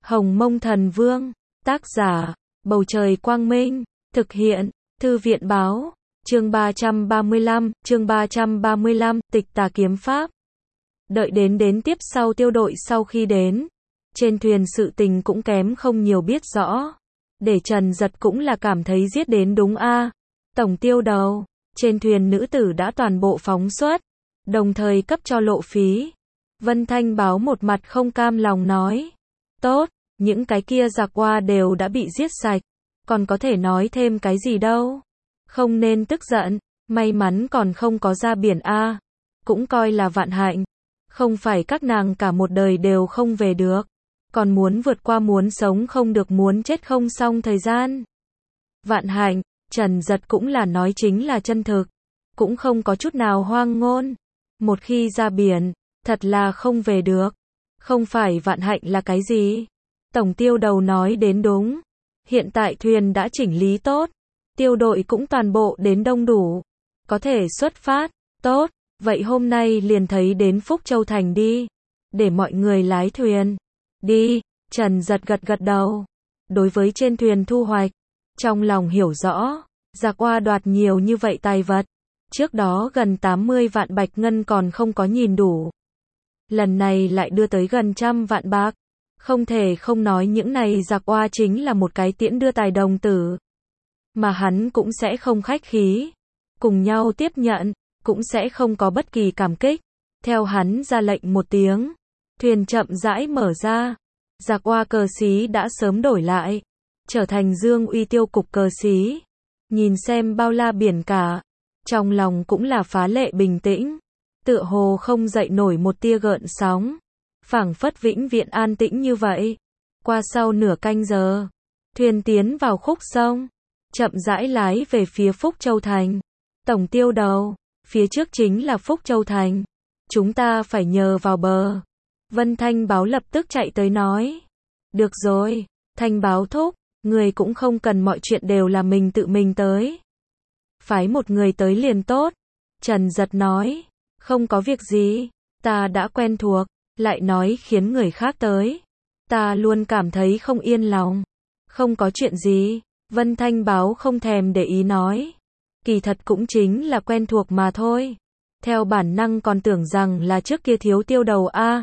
Hồng Mông Thần Vương, tác giả, Bầu Trời Quang Minh, thực hiện, Thư viện Báo, chương 335, Tịch Tà Kiếm Pháp. Đợi đến tiếp sau Tiêu đội sau khi đến, trên thuyền sự tình cũng kém không nhiều biết rõ. Để Trần Giật cũng là cảm thấy giết đến đúng a. Tổng tiêu đầu, trên thuyền nữ tử đã toàn bộ phóng xuất, đồng thời cấp cho lộ phí. Vân Thanh Báo một mặt không cam lòng nói, tốt, những cái kia giặc oa đều đã bị giết sạch, còn có thể nói thêm cái gì đâu. Không nên tức giận, may mắn còn không có ra biển a, cũng coi là vạn hạnh. Không phải các nàng cả một đời đều không về được, còn muốn vượt qua muốn sống không được muốn chết không xong thời gian. Vạn hạnh, Trần Giật cũng là nói chính là chân thực, cũng không có chút nào hoang ngôn. Một khi ra biển, thật là không về được. Không phải vạn hạnh là cái gì? Tổng tiêu đầu nói đến đúng. Hiện tại thuyền đã chỉnh lý tốt, tiêu đội cũng toàn bộ đến đông đủ, có thể xuất phát. Tốt, vậy hôm nay liền thấy đến Phúc Châu Thành đi, để mọi người lái thuyền. Đi, Trần Giật gật đầu. Đối với trên thuyền thu hoạch, trong lòng hiểu rõ, giặc oa đoạt nhiều như vậy tài vật. Trước đó gần 80 vạn bạch ngân còn không có nhìn đủ. Lần này lại đưa tới gần 100 vạn bạc. Không thể không nói những này giặc oa chính là một cái tiễn đưa tài đồng tử. Mà hắn cũng sẽ không khách khí. Cùng nhau tiếp nhận, cũng sẽ không có bất kỳ cảm kích. Theo hắn ra lệnh một tiếng, thuyền chậm rãi mở ra. Giặc oa cờ xí đã sớm đổi lại, trở thành Dương Uy tiêu cục cờ xí. Nhìn xem bao la biển cả, trong lòng cũng là phá lệ bình tĩnh, tựa hồ không dậy nổi một tia gợn sóng, phảng phất vĩnh viễn an tĩnh như vậy. Qua sau nửa canh giờ, thuyền tiến vào khúc sông, chậm rãi lái về phía Phúc Châu Thành. Tổng tiêu đầu, phía trước chính là Phúc Châu Thành, chúng ta phải nhờ vào bờ. Vân Thanh Báo lập tức chạy tới nói, được rồi, Thanh Báo thúc, người cũng không cần mọi chuyện đều là mình tự mình tới. Phái một người tới liền tốt. Trần Giật nói, không có việc gì, ta đã quen thuộc, lại nói khiến người khác tới. Ta luôn cảm thấy không yên lòng. Không có chuyện gì, Vân Thanh Báo không thèm để ý nói. Kỳ thật cũng chính là quen thuộc mà thôi. Theo bản năng còn tưởng rằng là trước kia thiếu tiêu đầu a.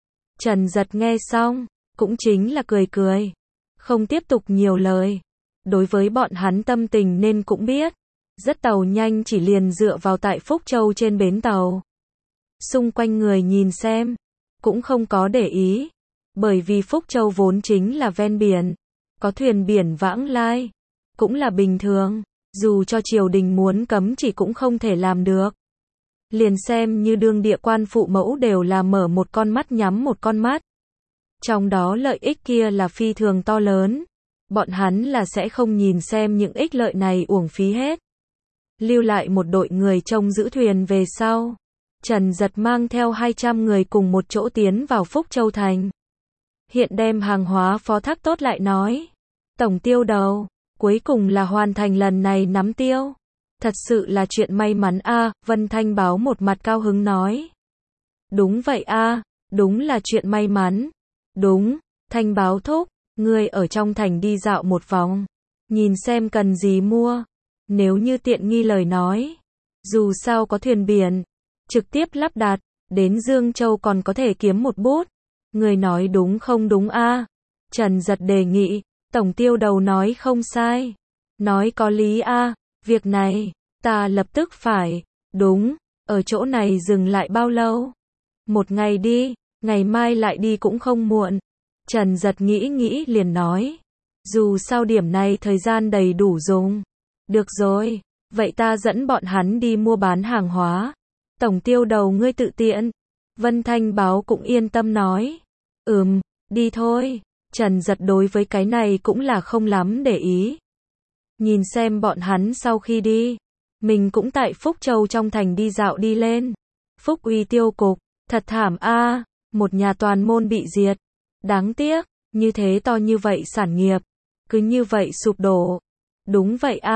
Trần Giật nghe xong, cũng chính là cười. Không tiếp tục nhiều lời. Đối với bọn hắn tâm tình nên cũng biết. Rất tàu nhanh chỉ liền dựa vào tại Phúc Châu trên bến tàu. Xung quanh người nhìn xem, cũng không có để ý. Bởi vì Phúc Châu vốn chính là ven biển, có thuyền biển vãng lai, cũng là bình thường. Dù cho triều đình muốn cấm chỉ cũng không thể làm được. Liền xem như đương địa quan phụ mẫu đều là mở một con mắt nhắm một con mắt. Trong đó lợi ích kia là phi thường to lớn. Bọn hắn là sẽ không nhìn xem những ích lợi này uổng phí hết. Lưu lại một đội người trông giữ thuyền về sau. Trần Giật mang theo 200 người cùng một chỗ tiến vào Phúc Châu Thành. Hiện đem hàng hóa phó thác tốt lại nói. Tổng tiêu đầu, cuối cùng là hoàn thành lần này nắm tiêu. Thật sự là chuyện may mắn a. Vân Thanh Báo một mặt cao hứng nói. Đúng vậy a, đúng là chuyện may mắn. Đúng, Thanh Báo thúc, ngươi ở trong thành đi dạo một vòng, nhìn xem cần gì mua. Nếu như tiện nghi lời nói, dù sao có thuyền biển, trực tiếp lắp đặt, đến Dương Châu còn có thể kiếm một bút. Người nói đúng không đúng a? Trần Giật đề nghị, tổng tiêu đầu nói không sai. Nói có lý a, việc này, ta lập tức phải, đúng, ở chỗ này dừng lại bao lâu? Một ngày đi, ngày mai lại đi cũng không muộn. Trần Giật nghĩ liền nói, dù sao điểm này thời gian đầy đủ dùng. Được rồi, vậy ta dẫn bọn hắn đi mua bán hàng hóa. Tổng tiêu đầu ngươi tự tiện. Vân Thanh Báo cũng yên tâm nói. Đi thôi. Trần Giật đối với cái này cũng là không lắm để ý. Nhìn xem bọn hắn sau khi đi. Mình cũng tại Phúc Châu trong thành đi dạo đi lên. Phúc Uy tiêu cục, thật thảm a, một nhà toàn môn bị diệt. Đáng tiếc, như thế to như vậy sản nghiệp, cứ như vậy sụp đổ. Đúng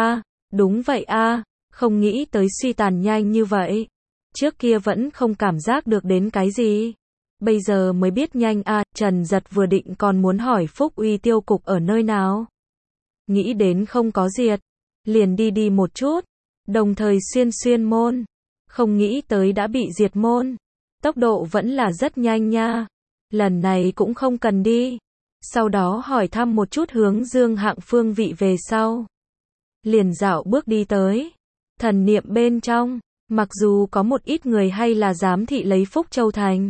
vậy a, không nghĩ tới suy tàn nhanh như vậy. Trước kia vẫn không cảm giác được đến cái gì. Bây giờ mới biết nhanh à, Trần Giật vừa định còn muốn hỏi Phúc Uy tiêu cục ở nơi nào. Nghĩ đến không có diệt, liền đi một chút, đồng thời xuyên môn. Không nghĩ tới đã bị diệt môn. Tốc độ vẫn là rất nhanh nha. Lần này cũng không cần đi. Sau đó hỏi thăm một chút hướng Dương Hạng phương vị về sau. Liền dạo bước đi tới. Thần niệm bên trong, mặc dù có một ít người hay là giám thị lấy Phúc Châu Thành.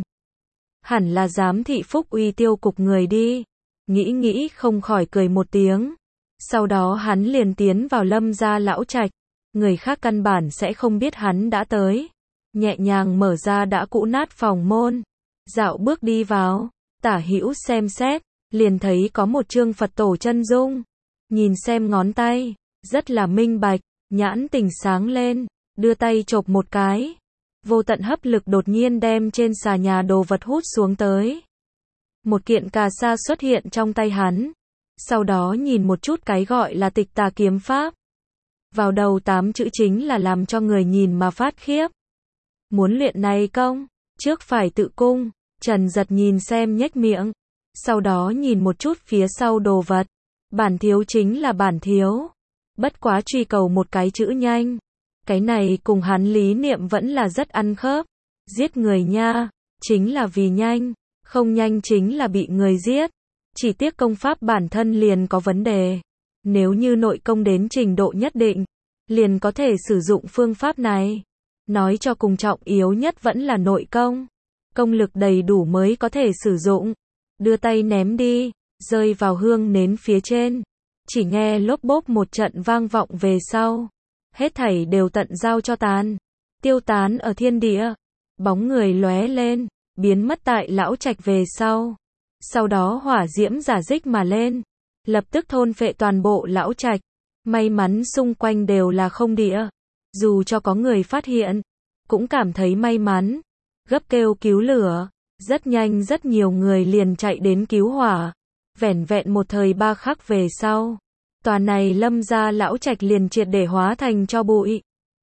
Hẳn là giám thị Phúc Uy tiêu cục người đi. Nghĩ không khỏi cười một tiếng. Sau đó hắn liền tiến vào Lâm gia lão trạch. Người khác căn bản sẽ không biết hắn đã tới. Nhẹ nhàng mở ra đã cũ nát phòng môn. Dạo bước đi vào, tả hữu xem xét, liền thấy có một chương Phật tổ chân dung. Nhìn xem ngón tay, rất là minh bạch, nhãn tình sáng lên, đưa tay chộp một cái. Vô tận hấp lực đột nhiên đem trên xà nhà đồ vật hút xuống tới. Một kiện cà sa xuất hiện trong tay hắn. Sau đó nhìn một chút cái gọi là Tịch Tà kiếm pháp. Vào đầu 8 chữ chính là làm cho người nhìn mà phát khiếp. Muốn luyện này công, trước phải tự cung. Trần Giật nhìn xem nhếch miệng. Sau đó nhìn một chút phía sau đồ vật. Bản thiếu chính là bản thiếu. Bất quá truy cầu một cái chữ nhanh. Cái này cùng hắn lý niệm vẫn là rất ăn khớp. Giết người nha, chính là vì nhanh. Không nhanh chính là bị người giết. Chỉ tiếc công pháp bản thân liền có vấn đề. Nếu như nội công đến trình độ nhất định, liền có thể sử dụng phương pháp này. Nói cho cùng trọng yếu nhất vẫn là nội công. Công lực đầy đủ mới có thể sử dụng. Đưa tay ném đi, rơi vào hương nến phía trên. Chỉ nghe lốp bốp một trận vang vọng về sau. Hết thảy đều tận giao cho tàn. Tiêu tán ở thiên địa. Bóng người lóe lên, biến mất tại lão trạch về sau. Sau đó hỏa diễm giả dích mà lên. Lập tức thôn phệ toàn bộ lão trạch. May mắn xung quanh đều là không địa. Dù cho có người phát hiện, cũng cảm thấy may mắn. Gấp kêu cứu lửa. Rất nhanh rất nhiều người liền chạy đến cứu hỏa. Vẻn vẹn một thời 3 khắc về sau. Tòa này Lâm gia lão trạch liền triệt để hóa thành tro bụi.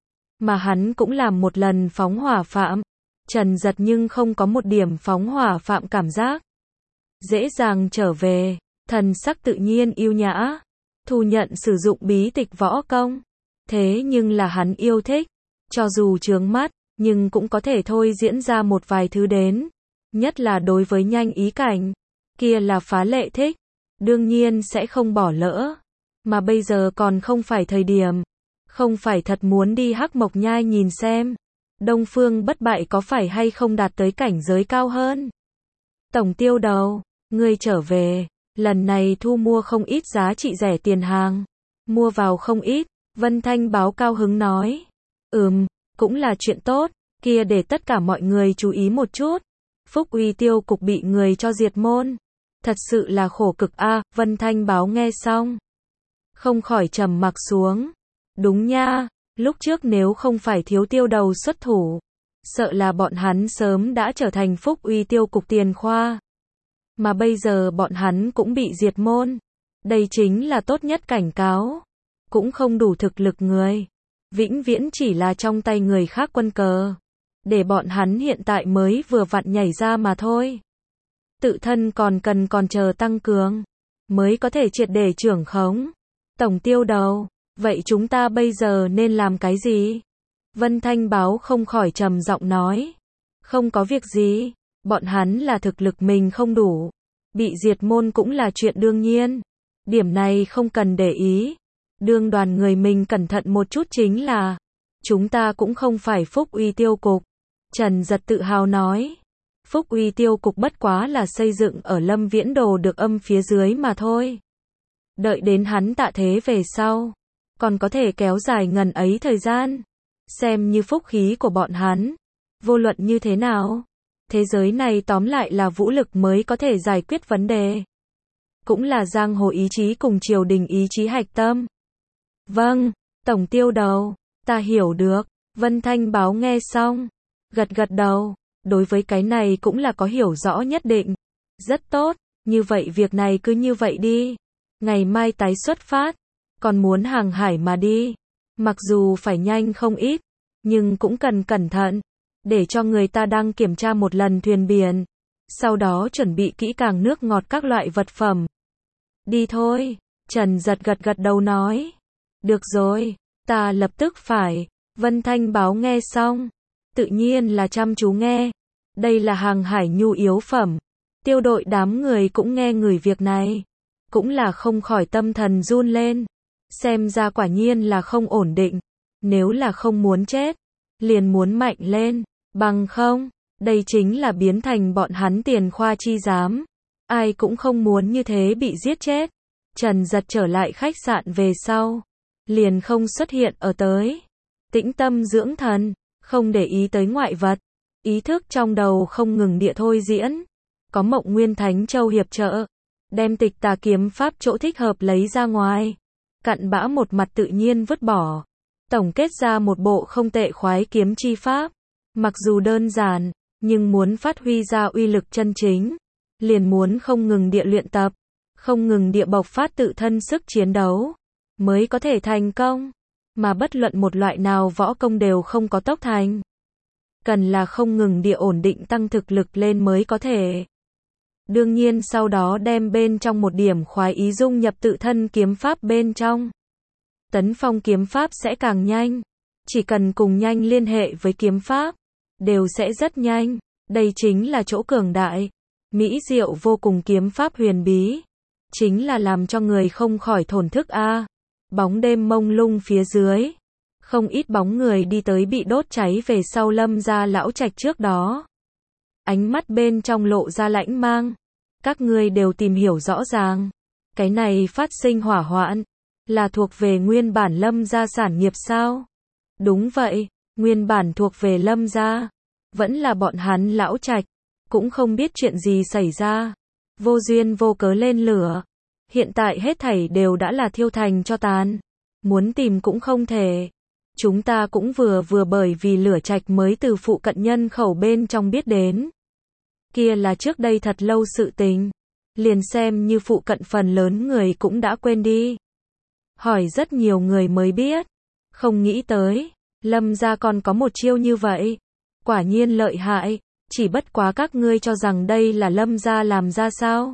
Mà hắn cũng làm một lần phóng hỏa phạm. Trần Giật nhưng không có một điểm phóng hỏa phạm cảm giác. Dễ dàng trở về, thần sắc tự nhiên yêu nhã. Thu nhận sử dụng bí tịch võ công. Thế nhưng là hắn yêu thích. Cho dù chướng mắt, nhưng cũng có thể thôi diễn ra một vài thứ đến. Nhất là đối với nhanh ý cảnh. Kia là phá lệ thích. Đương nhiên sẽ không bỏ lỡ. Mà bây giờ còn không phải thời điểm. Không phải thật muốn đi Hắc Mộc Nhai nhìn xem. Đông Phương Bất Bại có phải hay không đạt tới cảnh giới cao hơn. Tổng tiêu đầu, ngươi trở về. Lần này thu mua không ít giá trị rẻ tiền hàng. Mua vào không ít. Vân Thanh Báo cao hứng nói. Cũng là chuyện tốt. Kia để tất cả mọi người chú ý một chút. Phúc Uy tiêu cục bị người cho diệt môn. Thật sự là khổ cực a. Vân Thanh Báo nghe xong, không khỏi trầm mặc xuống. Đúng nha, lúc trước nếu không phải thiếu tiêu đầu xuất thủ, sợ là bọn hắn sớm đã trở thành Phúc Uy tiêu cục tiền khoa. Mà bây giờ bọn hắn cũng bị diệt môn. Đây chính là tốt nhất cảnh cáo. Cũng không đủ thực lực người. Vĩnh viễn chỉ là trong tay người khác quân cờ. Để bọn hắn hiện tại mới vừa vặn nhảy ra mà thôi. Tự thân còn chờ tăng cường. Mới có thể triệt để trưởng khống. Tổng tiêu đầu, vậy chúng ta bây giờ nên làm cái gì? Vân Thanh Báo không khỏi trầm giọng nói. Không có việc gì. Bọn hắn là thực lực mình không đủ. Bị diệt môn cũng là chuyện đương nhiên. Điểm này không cần để ý. Đương đoàn người mình cẩn thận một chút chính là. Chúng ta cũng không phải Phúc Uy tiêu cục. Trần Giật tự hào nói. Phúc Uy tiêu cục bất quá là xây dựng ở Lâm Viễn Đồ được âm phía dưới mà thôi. Đợi đến hắn tạ thế về sau. Còn có thể kéo dài ngần ấy thời gian. Xem như phúc khí của bọn hắn. Vô luận như thế nào. Thế giới này tóm lại là vũ lực mới có thể giải quyết vấn đề. Cũng là giang hồ ý chí cùng triều đình ý chí hạch tâm. Vâng, tổng tiêu đầu, ta hiểu được. Vân Thanh Báo nghe xong, gật đầu. Đối với cái này cũng là có hiểu rõ nhất định. Rất tốt, như vậy việc này cứ như vậy đi. Ngày mai tái xuất phát. Còn muốn hàng hải mà đi. Mặc dù phải nhanh không ít, nhưng cũng cần cẩn thận. Để cho người ta đăng kiểm tra một lần thuyền biển. sau đó chuẩn bị kỹ càng nước ngọt các loại vật phẩm. Đi thôi, Trần Giật gật gật đầu nói. Được rồi, ta lập tức phải. Vân Thanh báo nghe xong, tự nhiên là chăm chú nghe. Đây là hàng hải nhu yếu phẩm. Tiêu đội đám người cũng nghe người việc này, cũng là không khỏi tâm thần run lên. Xem ra quả nhiên là không ổn định. Nếu là không muốn chết, liền muốn mạnh lên, bằng không, đây chính là biến thành bọn hắn tiền khoa chi giám. Ai cũng không muốn như thế bị giết chết. Trần Giật trở lại khách sạn về sau, liền không xuất hiện ở tới. Tĩnh tâm dưỡng thần, không để ý tới ngoại vật. Ý thức trong đầu không ngừng địa thôi diễn. Có Mộng Nguyên Thánh Châu hiệp trợ, đem Tịch Tà kiếm pháp chỗ thích hợp lấy ra ngoài. Cặn bã một mặt tự nhiên vứt bỏ. Tổng kết ra một bộ không tệ khoái kiếm chi pháp. Mặc dù đơn giản, nhưng muốn phát huy ra uy lực chân chính, liền muốn không ngừng địa luyện tập, không ngừng địa bộc phát tự thân sức chiến đấu, mới có thể thành công. Mà bất luận một loại nào võ công đều không có tốc thành. Cần là không ngừng địa ổn định tăng thực lực lên mới có thể. Đương nhiên sau đó đem bên trong một điểm khoái ý dung nhập tự thân kiếm pháp bên trong. Tấn phong kiếm pháp sẽ càng nhanh. Chỉ cần cùng nhanh liên hệ với kiếm pháp, đều sẽ rất nhanh. Đây chính là chỗ cường đại. Mỹ diệu vô cùng kiếm pháp huyền bí. Chính là làm cho người không khỏi thổn thức a. Bóng đêm mông lung phía dưới. Không ít bóng người đi tới bị đốt cháy về sau Lâm gia lão trạch trước đó. Ánh mắt bên trong lộ ra lãnh mang. Các ngươi đều tìm hiểu rõ ràng. Cái này phát sinh hỏa hoạn, là thuộc về nguyên bản Lâm gia sản nghiệp sao? Đúng vậy, nguyên bản thuộc về Lâm gia. Vẫn là bọn hắn lão trạch, cũng không biết chuyện gì xảy ra. Vô duyên vô cớ lên lửa. Hiện tại hết thảy đều đã là thiêu thành cho tàn. Muốn tìm cũng không thể. Chúng ta cũng vừa bởi vì lửa trạch mới từ phụ cận nhân khẩu bên trong biết đến. Kia là trước đây thật lâu sự tình. Liền xem như phụ cận phần lớn người cũng đã quên đi. Hỏi rất nhiều người mới biết. Không nghĩ tới, Lâm gia còn có một chiêu như vậy. Quả nhiên lợi hại, chỉ bất quá các ngươi cho rằng đây là Lâm gia làm ra sao?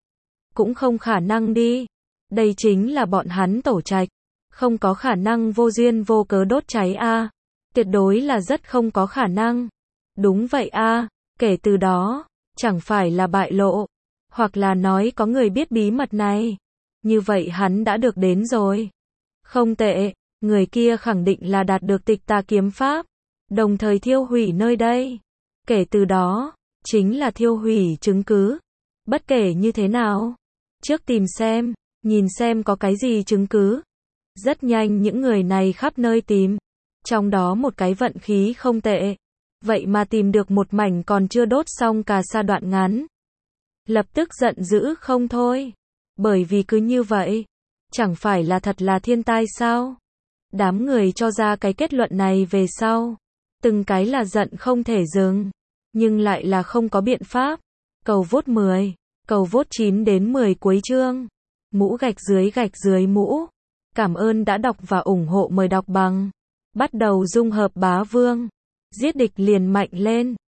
Cũng không khả năng đi. Đây chính là bọn hắn tổ trạch. Không có khả năng vô duyên vô cớ đốt cháy a. Tuyệt đối là rất không có khả năng. Đúng vậy a, kể từ đó, chẳng phải là bại lộ, hoặc là nói có người biết bí mật này. Như vậy hắn đã được đến rồi. Không tệ, người kia khẳng định là đạt được Tịch Tà kiếm pháp, đồng thời thiêu hủy nơi đây. Kể từ đó, chính là thiêu hủy chứng cứ. Bất kể như thế nào, trước tìm xem, nhìn xem có cái gì chứng cứ. Rất nhanh những người này khắp nơi tìm. Trong đó một cái vận khí không tệ. Vậy mà tìm được một mảnh còn chưa đốt xong cà sa đoạn ngắn. Lập tức giận dữ không thôi. Bởi vì cứ như vậy, chẳng phải là thật là thiên tai sao? Đám người cho ra cái kết luận này về sau. Từng cái là giận không thể dừng. Nhưng lại là không có biện pháp. Cầu vote 10. Cầu vote 9 đến 10 cuối chương. Mũ gạch dưới mũ. Cảm ơn đã đọc và ủng hộ, mời đọc bằng. Bắt đầu dung hợp bá vương. Giết địch liền mạnh lên.